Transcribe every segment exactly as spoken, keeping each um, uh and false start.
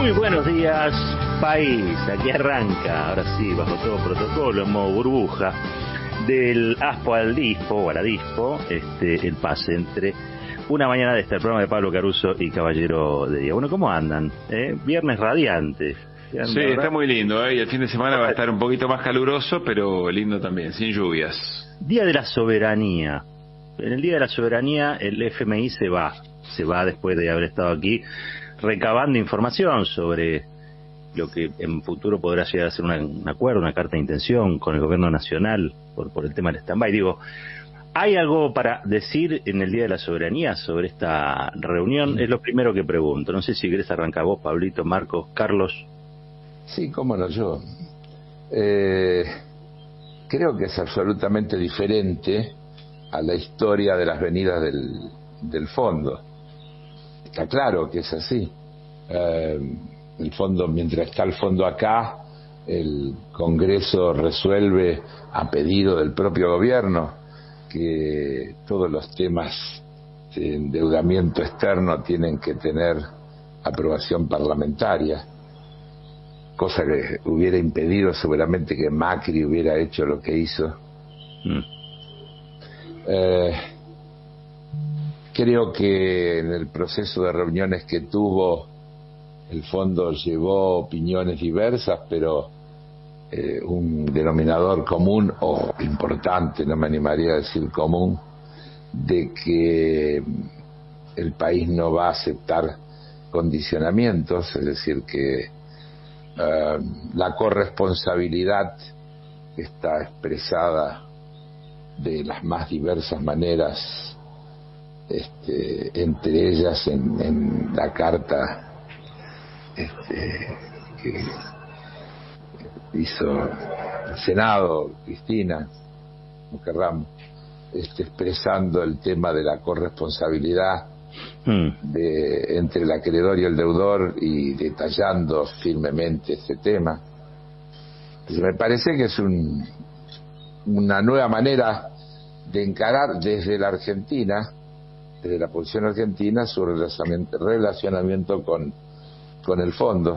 Muy buenos días, país. Aquí arranca, ahora sí, bajo todo protocolo, en modo burbuja, del ASPO al DISPO, o a la DISPO, este, el pase entre una mañana de este, el programa de Pablo Caruso y Caballero de Día. Bueno, ¿cómo andan? ¿Eh? Viernes radiante. Sí, ¿verdad? Está muy lindo, ¿eh? Y el fin de semana va a estar un poquito más caluroso, pero lindo también, sin lluvias. Día de la Soberanía. En el Día de la Soberanía el F M I se va, se va después de haber estado aquí recabando información sobre lo que en futuro podrá llegar a ser una, un acuerdo, una carta de intención con el gobierno nacional por, por el tema del stand-by. Digo, ¿hay algo para decir en el Día de la Soberanía sobre esta reunión? Es lo primero que pregunto. No sé si querés arrancar vos, Pablito, Marcos, Carlos. Sí, cómo no, yo. Eh, creo que es absolutamente diferente a la historia de las venidas del, del fondo. Está claro que es así. Eh, el fondo, mientras está el fondo acá, el Congreso resuelve a pedido del propio gobierno que todos los temas de endeudamiento externo tienen que tener aprobación parlamentaria, cosa que hubiera impedido seguramente que Macri hubiera hecho lo que hizo. Mm. Eh, creo que en el proceso de reuniones que tuvo el fondo llevó opiniones diversas, pero eh, un denominador común o importante, no me animaría a decir común, de que el país no va a aceptar condicionamientos, es decir, que Uh, la corresponsabilidad está expresada de las más diversas maneras, este, entre ellas en, en la carta este, que hizo el Senado, Cristina Mujer Ramos, este, expresando el tema de la corresponsabilidad de, entre el acreedor y el deudor y detallando firmemente este tema. Entonces, me parece que es un, una nueva manera de encarar desde la Argentina, desde la posición argentina, su relacionamiento, relacionamiento con, con el fondo.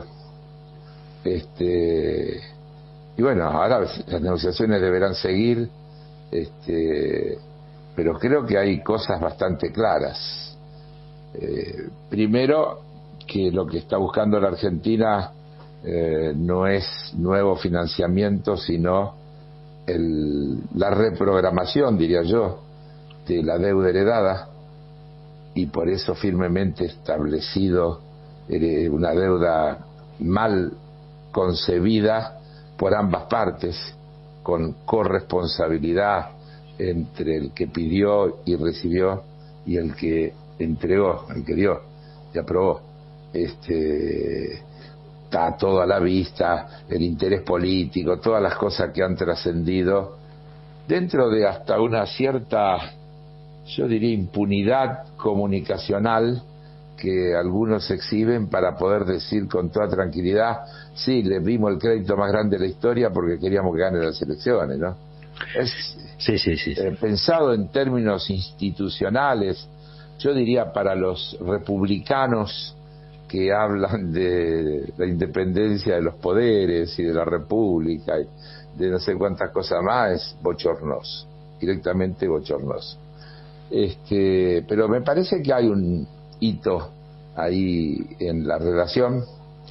Este, y bueno, ahora las negociaciones deberán seguir, este, pero creo que hay cosas bastante claras. Eh, primero, que lo que está buscando la Argentina eh, no es nuevo financiamiento, sino el, la reprogramación, diría yo, de la deuda heredada, y por eso firmemente establecido eh, una deuda mal concebida por ambas partes, con corresponsabilidad entre el que pidió y recibió y el que entregó, el que dio y aprobó. Este, está todo a la vista, el interés político, todas las cosas que han trascendido dentro de hasta una cierta, yo diría, impunidad comunicacional que algunos exhiben para poder decir con toda tranquilidad: sí, le dimos el crédito más grande de la historia porque queríamos que gane las elecciones, ¿no? Es sí, sí, sí, sí. Eh, pensado en términos institucionales, yo diría, para los republicanos que hablan de la independencia de los poderes y de la república y de no sé cuántas cosas más, es bochornoso, directamente bochornoso. Este, pero me parece que hay un hito ahí en la relación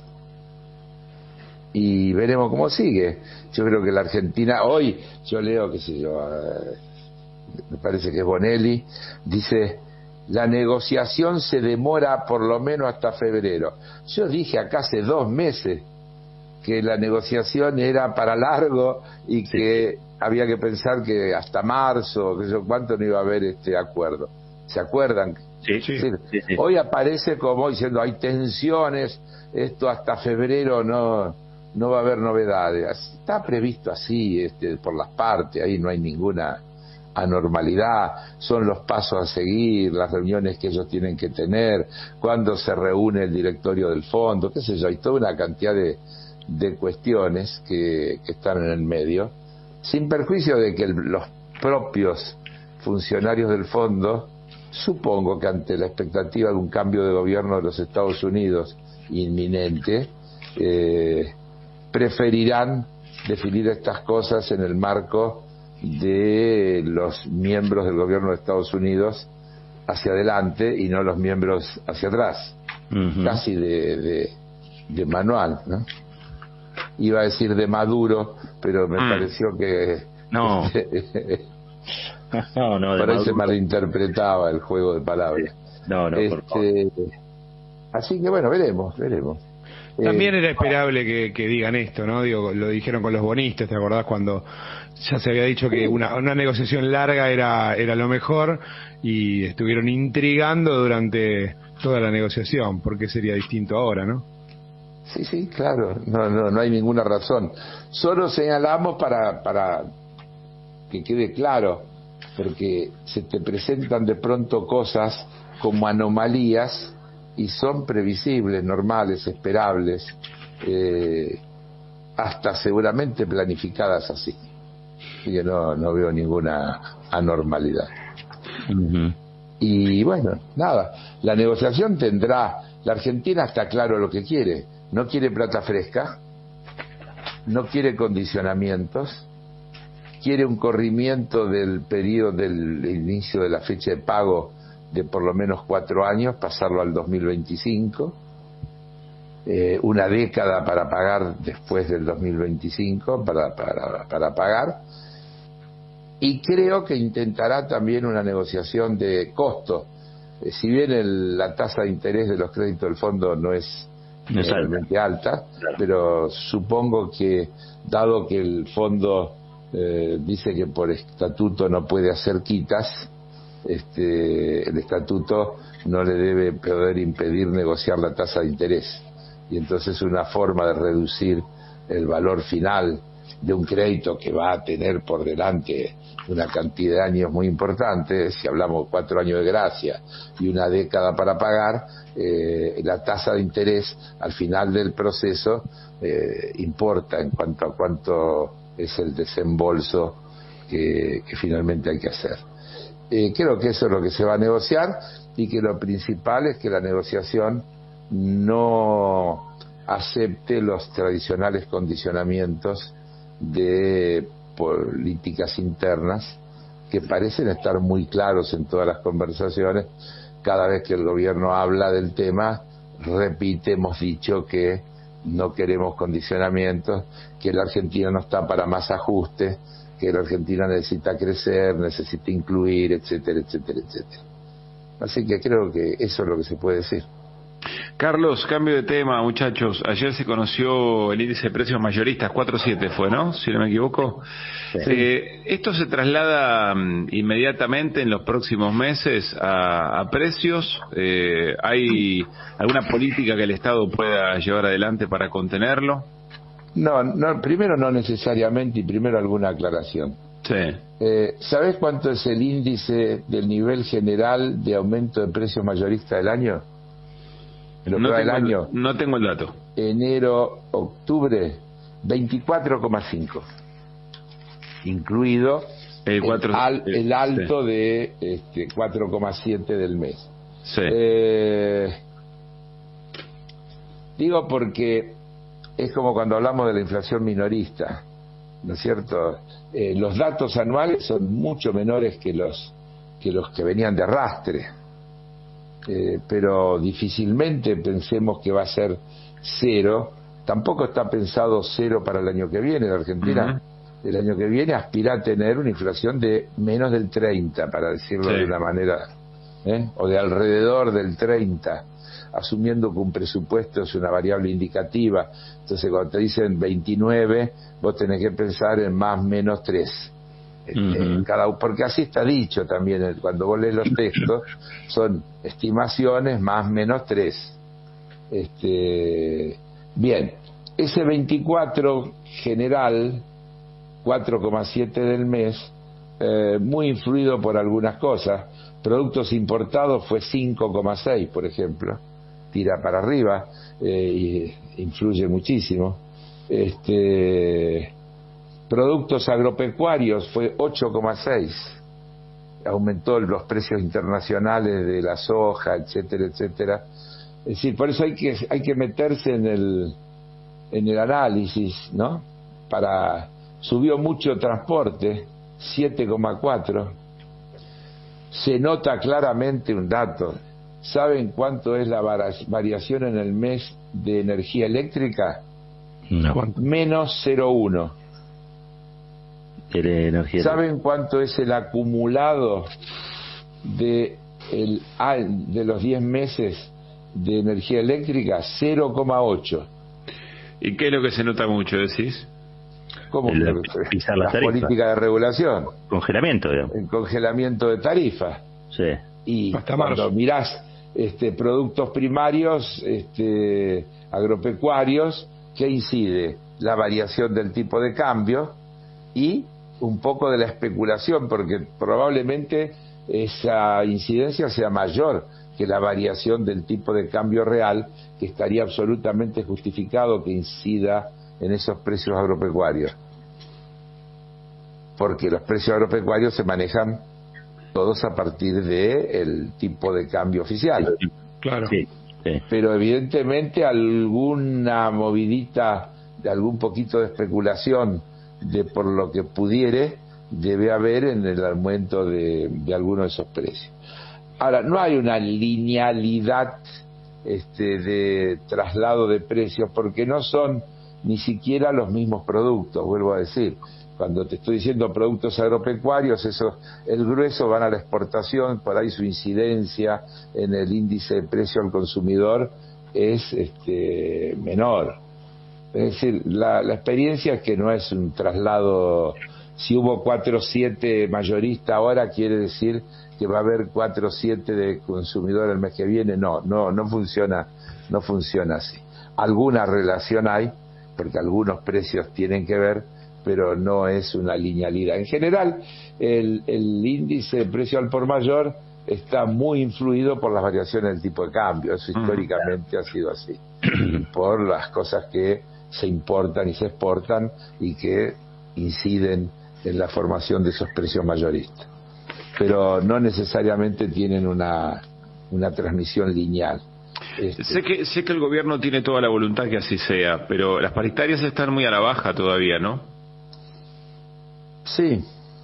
y veremos cómo sigue. Yo creo que la Argentina hoy, yo leo, qué sé yo, eh, me parece que es Bonelli, dice: la negociación se demora por lo menos hasta febrero. Yo dije acá hace dos meses que la negociación era para largo y sí, que había que pensar que hasta marzo, que yo cuánto no iba a haber este acuerdo. ¿Se acuerdan? Sí, sí, sí, sí. Hoy aparece como diciendo: hay tensiones, esto hasta febrero no no va a haber novedades. Está previsto así, este, por las partes, ahí no hay ninguna anormalidad, son los pasos a seguir, las reuniones que ellos tienen que tener, cuándo se reúne el directorio del fondo, qué sé yo, hay toda una cantidad de, de cuestiones que, que están en el medio, sin perjuicio de que el, los propios funcionarios del fondo, supongo que ante la expectativa de un cambio de gobierno de los Estados Unidos inminente, eh, preferirán definir estas cosas en el marco de los miembros del gobierno de Estados Unidos hacia adelante y no los miembros hacia atrás. Uh-huh. Casi de, de, de manual, ¿no? Iba a decir de Maduro, pero me mm. pareció que no no, no por ahí se malinterpretaba el juego de palabras. No, no, por favor. Este, así que bueno, veremos, veremos. También eh, era esperable que, que digan esto, ¿no? Digo, lo dijeron con los bonistas, ¿te acordás? Cuando ya se había dicho que una, una negociación larga era, era lo mejor, y estuvieron intrigando durante toda la negociación. ¿Por qué sería distinto ahora, no? Sí, sí, claro, no, no, no hay ninguna razón. Solo señalamos para, para que quede claro, porque se te presentan de pronto cosas como anomalías y son previsibles, normales, esperables, eh, hasta seguramente planificadas así. Así que no, no veo ninguna anormalidad. Uh-huh. Y bueno, nada, la negociación tendrá, la Argentina está claro lo que quiere, no quiere plata fresca, no quiere condicionamientos, quiere un corrimiento del periodo del inicio de la fecha de pago de por lo menos cuatro años, pasarlo al dos mil veinticinco, eh, una década para pagar después del dos mil veinticinco, para, para, para pagar, y creo que intentará también una negociación de costo. Eh, si bien el, la tasa de interés de los créditos del fondo no es realmente alta, alta claro. Pero supongo que, dado que el fondo eh, dice que por estatuto no puede hacer quitas, este, el estatuto no le debe poder impedir negociar la tasa de interés, y entonces una forma de reducir el valor final de un crédito que va a tener por delante una cantidad de años muy importante, si hablamos cuatro años de gracia y una década para pagar, eh, la tasa de interés al final del proceso eh, importa en cuanto a cuánto es el desembolso que, que finalmente hay que hacer. Eh, creo que eso es lo que se va a negociar, y que lo principal es que la negociación no acepte los tradicionales condicionamientos de políticas internas que parecen estar muy claros en todas las conversaciones. Cada vez que el gobierno habla del tema, repite, hemos dicho que no queremos condicionamientos, que la Argentina no está para más ajustes, que la Argentina necesita crecer, necesita incluir, etcétera, etcétera, etcétera. Así que creo que eso es lo que se puede decir. Carlos, cambio de tema, muchachos. Ayer se conoció el índice de precios mayoristas, cuatro siete fue, ¿no? Si no me equivoco. Sí. Eh, ¿Esto se traslada um, inmediatamente en los próximos meses a, a precios? Eh, ¿Hay alguna política que el Estado pueda llevar adelante para contenerlo? No, no, primero no necesariamente, y primero alguna aclaración. Sí. Eh, ¿Sabés cuánto es el índice del nivel general de aumento de precios mayoristas del año? No tengo, el año, no tengo el dato. Enero, octubre, veinticuatro coma cinco, incluido el, cuatro, el, al, el alto sí. de este, cuatro coma siete del mes. Sí. Eh, digo porque es como cuando hablamos de la inflación minorista, ¿no es cierto? Eh, los datos anuales son mucho menores que los que los que venían de arrastre. Eh, pero difícilmente pensemos que va a ser cero. Tampoco está pensado cero para el año que viene. La Argentina uh-huh. el año que viene aspira a tener una inflación de menos del treinta, para decirlo sí. de una manera, ¿eh? o de alrededor del treinta, asumiendo que un presupuesto es una variable indicativa. Entonces cuando te dicen veintinueve, vos tenés que pensar en más menos tres. Uh-huh. Cada, porque así está dicho también, cuando vos lees los textos, son estimaciones más menos tres. Este, bien, ese veinticuatro general, cuatro coma siete del mes, eh, muy influido por algunas cosas. Productos importados fue cinco coma seis, por ejemplo, tira para arriba, eh, y influye muchísimo. Este Productos agropecuarios fue ocho coma seis, aumentó los precios internacionales de la soja, etcétera, etcétera, Es decir, por eso hay que hay que meterse en el en el análisis, ¿no? Para subió mucho transporte, siete coma cuatro. Se nota claramente un dato. ¿Saben cuánto es la variación en el mes de energía eléctrica? No. Menos cero coma uno. Energía ¿Saben cuánto es el acumulado de el de los diez meses de energía eléctrica? cero coma ocho. ¿Y qué es lo que se nota mucho, decís? ¿Cómo? El, La, la política de regulación. Congelamiento, digamos. El congelamiento de tarifas. Sí. Y hasta cuando marzo. mirás este, productos primarios, este, agropecuarios, ¿qué incide? La variación del tipo de cambio y un poco de la especulación, porque probablemente esa incidencia sea mayor que la variación del tipo de cambio real, que estaría absolutamente justificado que incida en esos precios agropecuarios, porque los precios agropecuarios se manejan todos a partir de el tipo de cambio oficial. Claro. Sí, sí. Pero evidentemente alguna movidita, de algún poquito de especulación de por lo que pudiere, debe haber en el aumento de, de algunos de esos precios. Ahora, no hay una linealidad este, de traslado de precios, porque no son ni siquiera los mismos productos, vuelvo a decir. Cuando te estoy diciendo productos agropecuarios, eso, el grueso van a la exportación, por ahí su incidencia en el índice de precio al consumidor es este, menor. Es decir, la, la experiencia es que no es un traslado. Si hubo cuatro siete mayorista ahora, quiere decir que va a haber cuatro siete de consumidor el mes que viene. No, no, no funciona, no funciona así. Alguna relación hay, porque algunos precios tienen que ver, pero no es una linealidad. En general, el, el índice de precio al por mayor está muy influido por las variaciones del tipo de cambio. Eso históricamente ha sido así, por las cosas que se importan y se exportan y que inciden en la formación de esos precios mayoristas, pero no necesariamente tienen una una transmisión lineal. Este... Sé que sé que el gobierno tiene toda la voluntad que así sea, pero las paritarias están muy a la baja todavía, ¿no? Sí,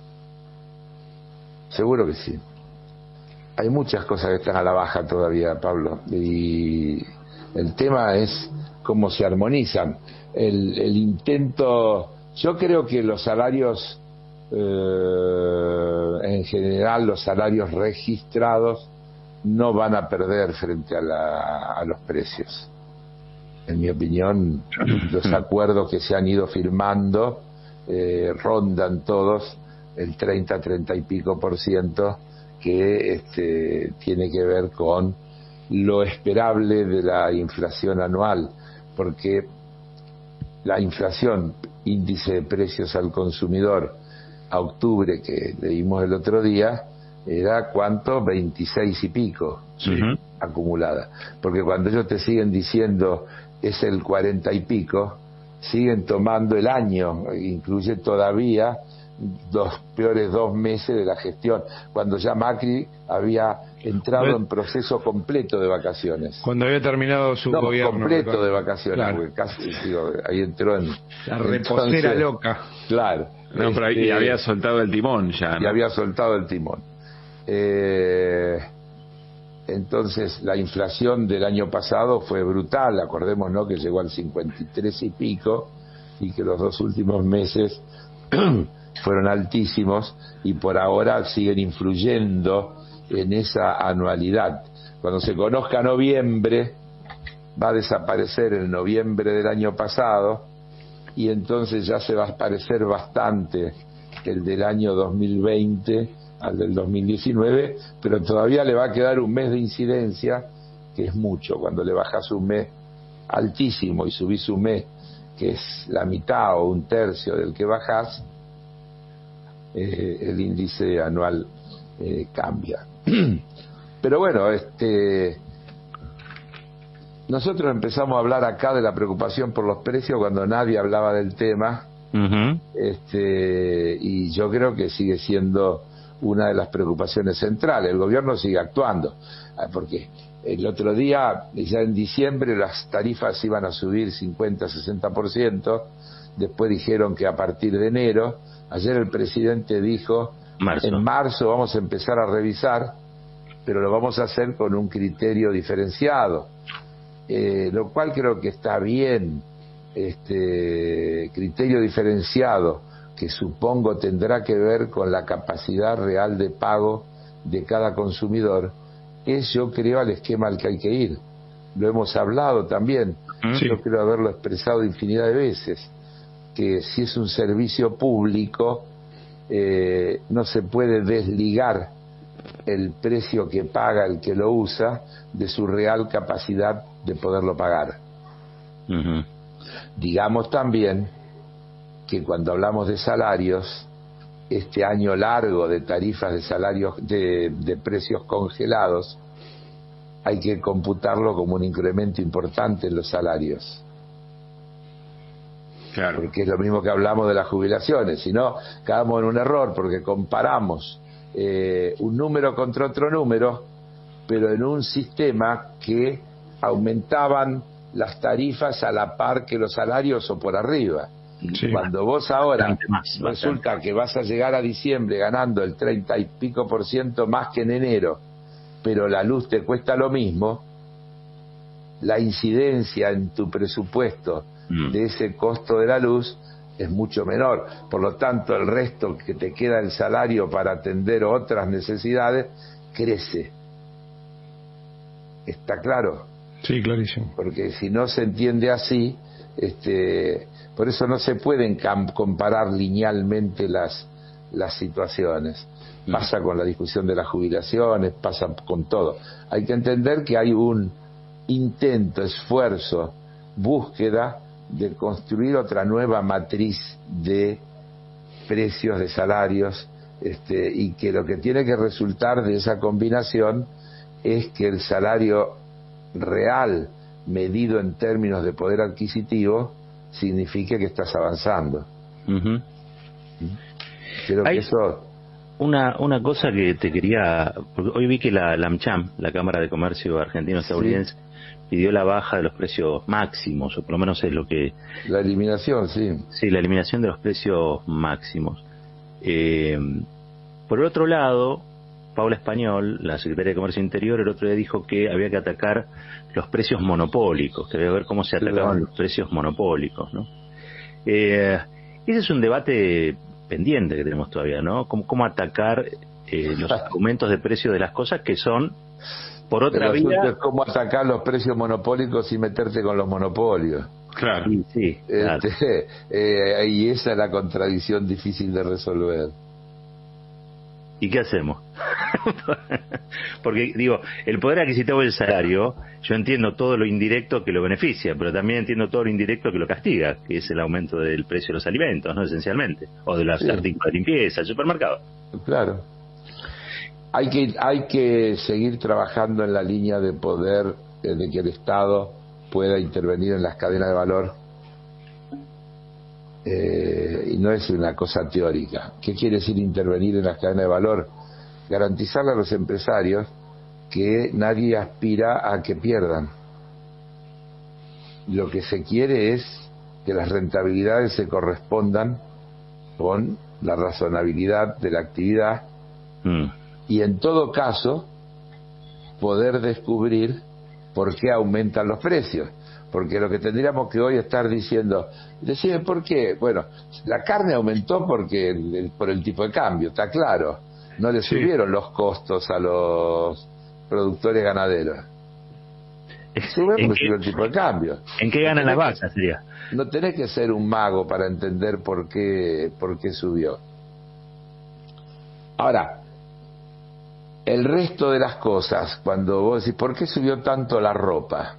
seguro que sí. Hay muchas cosas que están a la baja todavía, Pablo, y el tema es cómo se armonizan. El, el intento, yo creo que los salarios, eh, en general los salarios registrados no van a perder frente a, la, a los precios. En mi opinión, los acuerdos que se han ido firmando eh, rondan todos el treinta, treinta y pico por ciento, que este, tiene que ver con lo esperable de la inflación anual, porque la inflación, índice de precios al consumidor, a octubre, que leímos el otro día, era ¿cuánto? veintiséis y pico, Sí. acumulada. Porque cuando ellos te siguen diciendo es el cuarenta y pico, siguen tomando el año, incluye todavía los peores dos meses de la gestión, cuando ya Macri había entrado en proceso completo de vacaciones. Cuando había terminado su no, gobierno. completo de vacaciones, Claro. porque casi, digo, ahí entró en... La reposera entonces, loca. Claro. No, pero ahí este, había soltado el timón ya, ¿no? Y había soltado el timón. Eh, entonces, la inflación del año pasado fue brutal, acordémonos que llegó al cincuenta y tres y pico, y que los dos últimos meses fueron altísimos, y por ahora siguen influyendo en esa anualidad. Cuando se conozca noviembre, va a desaparecer el noviembre del año pasado, y entonces ya se va a parecer bastante el del año dos mil veinte al del dos mil diecinueve, pero todavía le va a quedar un mes de incidencia, que es mucho. Cuando le bajas un mes altísimo y subís un mes que es la mitad o un tercio del que bajás, eh, el índice anual eh, cambia. Pero bueno, este nosotros empezamos a hablar acá de la preocupación por los precios cuando nadie hablaba del tema. Uh-huh. este y yo creo que sigue siendo una de las preocupaciones centrales. El gobierno sigue actuando, porque el otro día, ya en diciembre, las tarifas iban a subir cincuenta, sesenta por ciento, después dijeron que a partir de enero. Ayer el presidente dijo, marzo. en marzo vamos a empezar a revisar, pero lo vamos a hacer con un criterio diferenciado, eh, lo cual creo que está bien. Este criterio diferenciado, que supongo tendrá que ver con la capacidad real de pago de cada consumidor, es, yo creo, al esquema al que hay que ir. Lo hemos hablado también, sí. Yo creo haberlo expresado infinidad de veces, que si es un servicio público, eh, no se puede desligar el precio que paga el que lo usa de su real capacidad de poderlo pagar. Uh-huh. Digamos también que cuando hablamos de salarios, este año largo de tarifas de salarios, de, de precios congelados, hay que computarlo como un incremento importante en los salarios. Claro. Porque es lo mismo que hablamos de las jubilaciones, si no, caemos en un error, porque comparamos eh, un número contra otro número, pero en un sistema que aumentaban las tarifas a la par que los salarios o por arriba. Sí. Cuando vos ahora Bastante más, resulta bastante. que vas a llegar a diciembre ganando el treinta y pico por ciento más que en enero, pero la luz te cuesta lo mismo, la incidencia en tu presupuesto mm. de ese costo de la luz es mucho menor. Por lo tanto, el resto que te queda el salario para atender otras necesidades crece. ¿Está claro? Sí, clarísimo. Porque si no se entiende así, este, por eso no se pueden cam- comparar linealmente las, las situaciones. Pasa con la discusión de las jubilaciones, pasa con todo. Hay que entender que hay un intento, esfuerzo, búsqueda de construir otra nueva matriz de precios, de salarios, este, y que lo que tiene que resultar de esa combinación es que el salario real, medido en términos de poder adquisitivo, signifique que estás avanzando. Uh-huh. Creo Hay que eso... una una cosa que te quería, porque hoy vi que la, la AmCham, la Cámara de Comercio Argentino-Estadounidense, sí, pidió la baja de los precios máximos, o por lo menos es lo que... La eliminación, sí. Sí, la eliminación de los precios máximos. Eh, por el otro lado, Paula Español, la secretaria de Comercio Interior, el otro día dijo que había que atacar los precios monopólicos, que había que ver cómo se atacaban los precios monopólicos, ¿no? Eh, ese es un debate pendiente que tenemos todavía, ¿no? Cómo, cómo atacar eh, los aumentos de precio de las cosas que son, por otra el vía... es cómo atacar los precios monopólicos y meterte con los monopolios. Claro. Sí, sí, claro. Este, eh, y esa es la contradicción difícil de resolver. ¿Y qué hacemos? Porque, digo, el poder adquisitivo del salario, yo entiendo todo lo indirecto que lo beneficia, pero también entiendo todo lo indirecto que lo castiga, que es el aumento del precio de los alimentos, ¿no? Esencialmente. O de los sí. artículos de limpieza, el supermercado. Claro. Hay que, hay que seguir trabajando en la línea de poder, eh, de que el Estado pueda intervenir en las cadenas de valor. Eh, y no es una cosa teórica. ¿Qué quiere decir intervenir en las cadenas de valor? Garantizarle a los empresarios que nadie aspira a que pierdan. Lo que se quiere es que las rentabilidades se correspondan con la razonabilidad de la actividad mm. y en todo caso poder descubrir por qué aumentan los precios. Porque lo que tendríamos que hoy estar diciendo, deciden por qué. Bueno, la carne aumentó porque el, el, por el tipo de cambio, está claro. No le sí. subieron los costos a los productores ganaderos. Suben porque subió el tipo de cambio. ¿En qué ganan las vacas, sería? No tenés que ser un mago para entender por qué, por qué subió. Ahora, el resto de las cosas, cuando vos decís, ¿por qué subió tanto la ropa?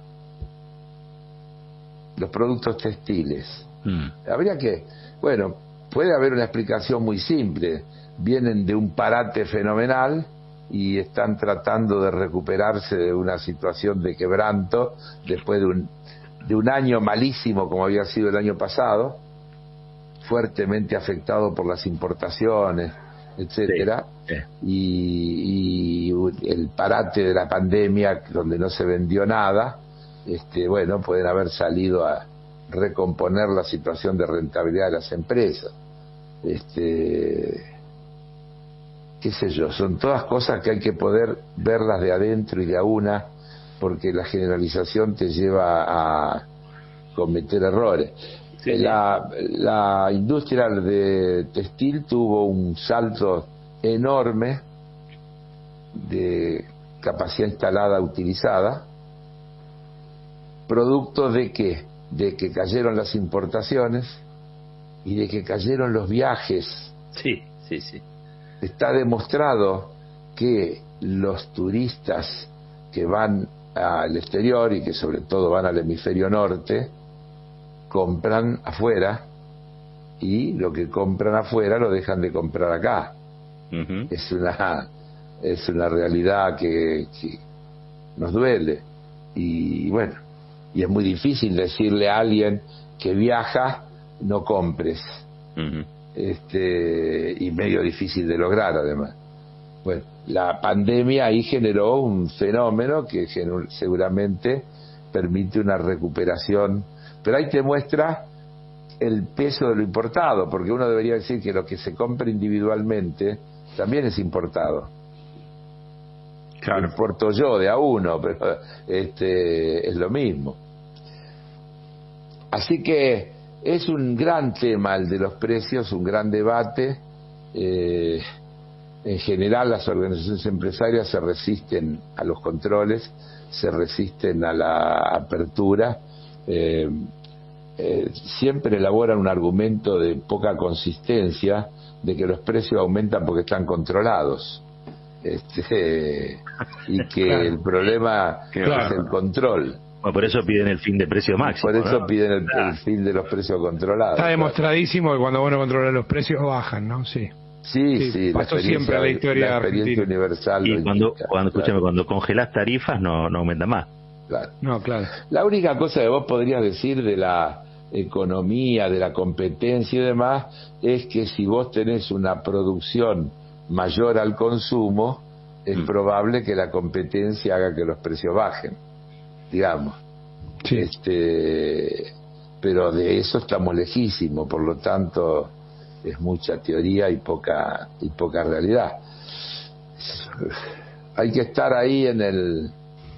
Los productos textiles. Mm. Habría que, bueno, puede haber una explicación muy simple. Vienen de un parate fenomenal y están tratando de recuperarse de una situación de quebranto después de un, de un año malísimo como había sido el año pasado, fuertemente afectado por las importaciones, etcétera. Sí. Eh. Y, y el parate de la pandemia, donde no se vendió nada, este, bueno, pueden haber salido a recomponer la situación de rentabilidad de las empresas. Este, qué sé yo, son todas cosas que hay que poder verlas de adentro y de a una, porque la generalización te lleva a cometer errores. Sí, la, la industria de textil tuvo un salto enorme de capacidad instalada utilizada, producto de que, de que cayeron las importaciones y de que cayeron los viajes. Sí, sí, sí. Está demostrado que los turistas que van al exterior y que sobre todo van al hemisferio norte, compran afuera, y lo que compran afuera lo dejan de comprar acá. Uh-huh. Es una es una realidad que, que nos duele, y bueno, y es muy difícil decirle a alguien que viaja no compres. Uh-huh. Este, y medio difícil de lograr además. Bueno, la pandemia ahí generó un fenómeno que seguramente permite una recuperación, pero ahí te muestra el peso de lo importado, porque uno debería decir que lo que se compra individualmente también es importado. Claro. Lo importo yo de a uno, pero este es lo mismo. Así que es un gran tema el de los precios, un gran debate. Eh, en general las organizaciones empresarias se resisten a los controles, se resisten a la apertura, eh, eh, siempre elaboran un argumento de poca consistencia de que los precios aumentan porque están controlados, este, y que claro. el problema claro. es el control. Bueno, por eso piden el fin de precio máximo. Por eso ¿no? piden el, el fin de los precios controlados. Está demostradísimo claro. que cuando uno controla los precios bajan, ¿no? Sí. Sí, sí, sí, pasó siempre la historia la experiencia argentina. universal. Y cuando, indica, cuando claro. escúchame, cuando congelás tarifas no, no aumenta más. Claro. No, claro. La única cosa que vos podrías decir de la economía, de la competencia y demás, es que si vos tenés una producción mayor al consumo, es mm. probable que la competencia haga que los precios bajen, digamos. Sí. Este, pero de eso estamos lejísimos, por lo tanto es mucha teoría y poca y poca realidad. Hay que estar ahí en el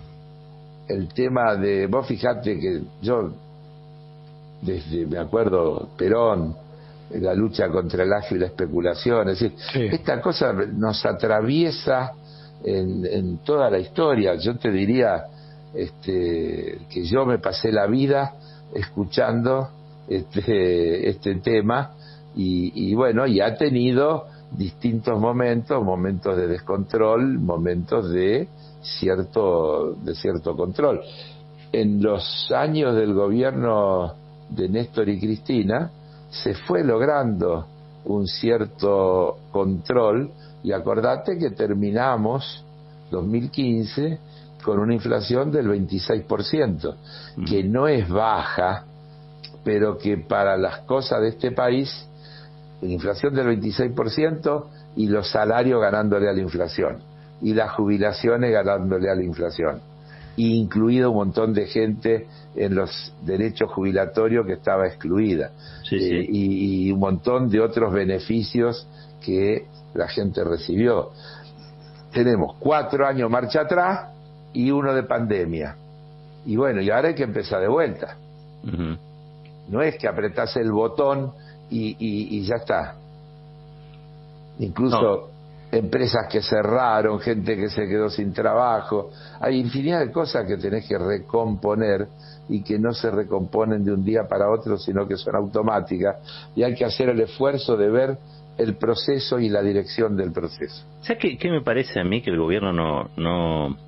el tema de, vos fijate que yo desde, me acuerdo, Perón, la lucha contra el agio y la especulación, es decir, sí. esta cosa nos atraviesa en, en toda la historia. Yo te diría este, que yo me pasé la vida escuchando este, este tema. Y, y bueno, y ha tenido distintos momentos, momentos de descontrol, momentos de cierto, de cierto control. En los años del gobierno de Néstor y Cristina se fue logrando un cierto control, y acordate que terminamos dos mil quince con una inflación del veintiséis por ciento, mm. que no es baja, pero que para las cosas de este país, inflación del veintiséis por ciento y los salarios ganándole a la inflación y las jubilaciones ganándole a la inflación, incluido un montón de gente en los derechos jubilatorios que estaba excluida, sí, eh, sí. Y, y un montón de otros beneficios que la gente recibió. Tenemos cuatro años marcha atrás y uno de pandemia, y bueno, y ahora hay que empezar de vuelta. Uh-huh. No es que apretás el botón Y, y, y ya está. Incluso no. empresas que cerraron, gente que se quedó sin trabajo, hay infinidad de cosas que tenés que recomponer y que no se recomponen de un día para otro, sino que son automáticas, y hay que hacer el esfuerzo de ver el proceso y la dirección del proceso. ¿Sabes qué, qué me parece a mí? Que el gobierno no no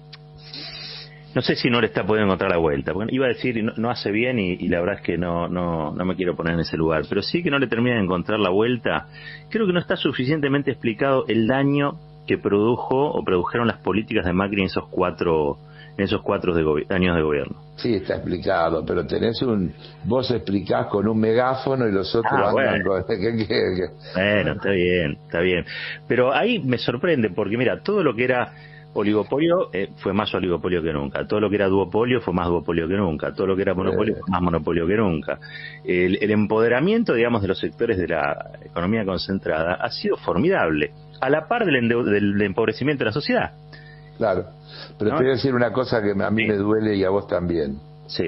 no sé si no le está pudiendo encontrar la vuelta, porque iba a decir no, no hace bien, y, y la verdad es que no no no me quiero poner en ese lugar, pero sí que no le termina de encontrar la vuelta. Creo que no está suficientemente explicado el daño que produjo o produjeron las políticas de Macri en esos cuatro en esos cuatro de gobi- años de gobierno. Sí, está explicado, pero tenés un... Vos explicás con un megáfono y los otros Ah, andan bueno. con... ¿Qué, qué, qué? Bueno, está bien, está bien. Pero ahí me sorprende, porque mira, todo lo que era oligopolio eh, fue más oligopolio que nunca. Todo lo que era duopolio fue más duopolio que nunca. Todo lo que era monopolio Eh. fue más monopolio que nunca. El, el empoderamiento, digamos, de los sectores de la economía concentrada ha sido formidable, a la par del, endeu- del empobrecimiento de la sociedad. Claro, pero ¿No? te voy a decir una cosa que a mí Sí. me duele y a vos también. Sí,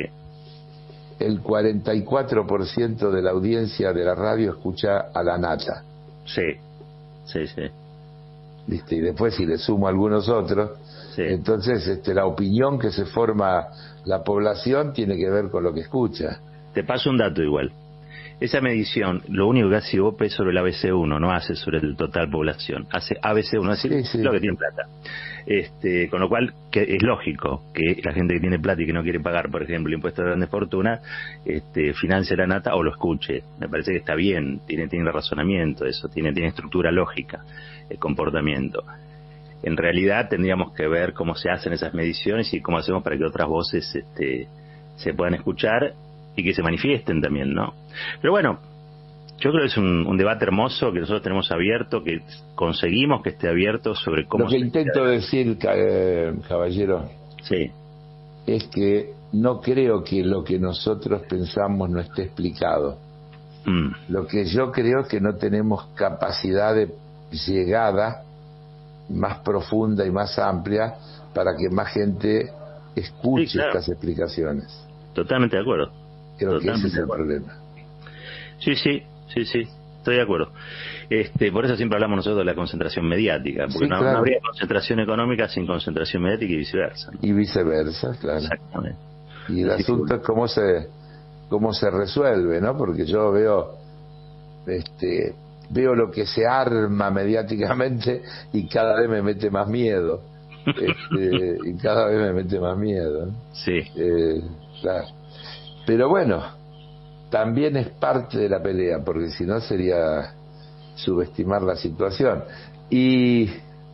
El cuarenta y cuatro por ciento de la audiencia de la radio escucha a la nata, sí, sí, sí. ¿viste? Y después si le sumo a algunos otros, Sí. entonces este, la opinión que se forma la población tiene que ver con lo que escucha. Te paso un dato igual. Esa medición, lo único que hace I V O P es sobre el A B C uno, no hace sobre el total población. Hace A B C uno, es decir, Sí, sí. lo que tiene plata. Este, con lo cual, que es lógico que la gente que tiene plata y que no quiere pagar, por ejemplo, el impuesto de grandes fortunas, este, financie la nata o lo escuche. Me parece que está bien, tiene, tiene razonamiento eso, tiene, tiene estructura lógica el comportamiento. En realidad tendríamos que ver cómo se hacen esas mediciones y cómo hacemos para que otras voces este, se puedan escuchar y que se manifiesten también, ¿no? Pero bueno, yo creo que es un, un debate hermoso que nosotros tenemos abierto, que conseguimos que esté abierto sobre cómo... Lo que se intento decir, ca- eh, caballero, Sí, es que no creo que lo que nosotros pensamos no esté explicado. mm, Lo que yo creo es que no tenemos capacidad de llegada más profunda y más amplia para que más gente escuche Sí, claro. estas explicaciones. totalmente de acuerdo. Creo que ese Totalmente es de el acuerdo. problema. Sí, sí, sí, sí, estoy de acuerdo. Este, por eso siempre hablamos nosotros de la concentración mediática, porque Sí, no, claro. no habría concentración económica sin concentración mediática y viceversa, ¿no? Y viceversa, claro. Exactamente. Y el Así que, asunto es cómo se cómo se resuelve, ¿no? Porque yo veo este veo lo que se arma mediáticamente y cada vez me mete más miedo. Este, y cada vez me mete más miedo, ¿no? Sí, Eh, claro. Pero bueno, también es parte de la pelea, porque si no sería subestimar la situación. Y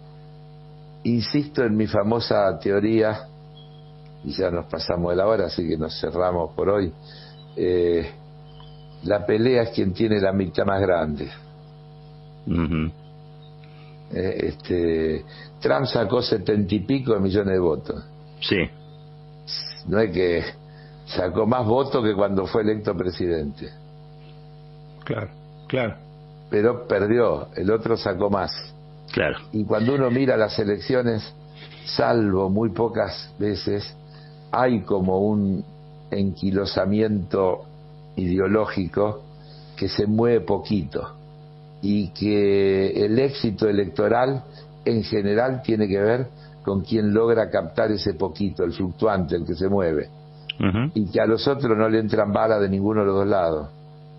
insisto en mi famosa teoría, y ya nos pasamos de la hora, así que nos cerramos por hoy. Eh, la pelea es quien tiene la mitad más grande. ujú, Eh, este, Trump sacó setenta y pico de millones de votos. sí, No es que sacó más votos que cuando fue electo presidente, Claro, claro. pero perdió, el otro sacó más. claro. Y cuando uno mira las elecciones, salvo muy pocas veces, hay como un enquilosamiento ideológico que se mueve poquito y que el éxito electoral en general tiene que ver con quien logra captar ese poquito, el fluctuante, el que se mueve, Ujú. y que a los otros no le entran balas de ninguno de los dos lados.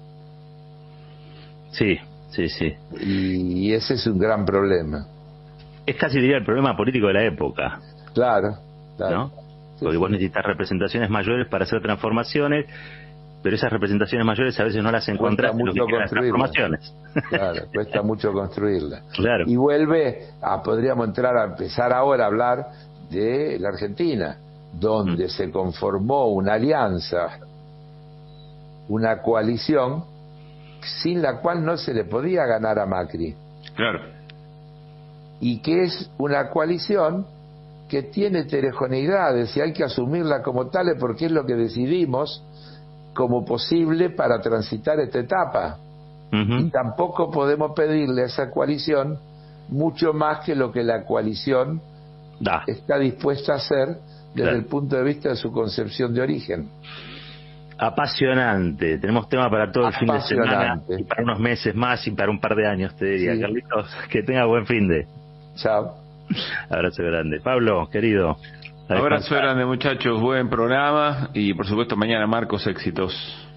Sí, sí, sí. Y ese es un gran problema. Es casi diría el problema político de la época, Claro, claro. ¿no? Sí, Porque sí. vos necesitas representaciones mayores para hacer transformaciones, pero esas representaciones mayores a veces no las encontrás en lo que mucho quedan las construirlas. transformaciones. Claro, cuesta mucho construirla. Claro. Y vuelve a, podríamos entrar a empezar ahora a hablar de la Argentina, donde Mm. se conformó una alianza, una coalición, sin la cual no se le podía ganar a Macri. Claro. Y que es una coalición que tiene heterogeneidades y hay que asumirla como tales porque es lo que decidimos como posible para transitar esta etapa. Ujú. Y tampoco podemos pedirle a esa coalición mucho más que lo que la coalición Da. está dispuesta a hacer desde Claro. el punto de vista de su concepción de origen. Apasionante. Tenemos tema para todo el fin de semana Apasionante. y para unos meses más y para un par de años, te diría. Sí. Carlitos, que tenga buen fin de. Chao. Abrazo grande. Pablo, querido. a Abrazo descansar. grande, muchachos. Buen programa. Y por supuesto, mañana Marcos, éxitos.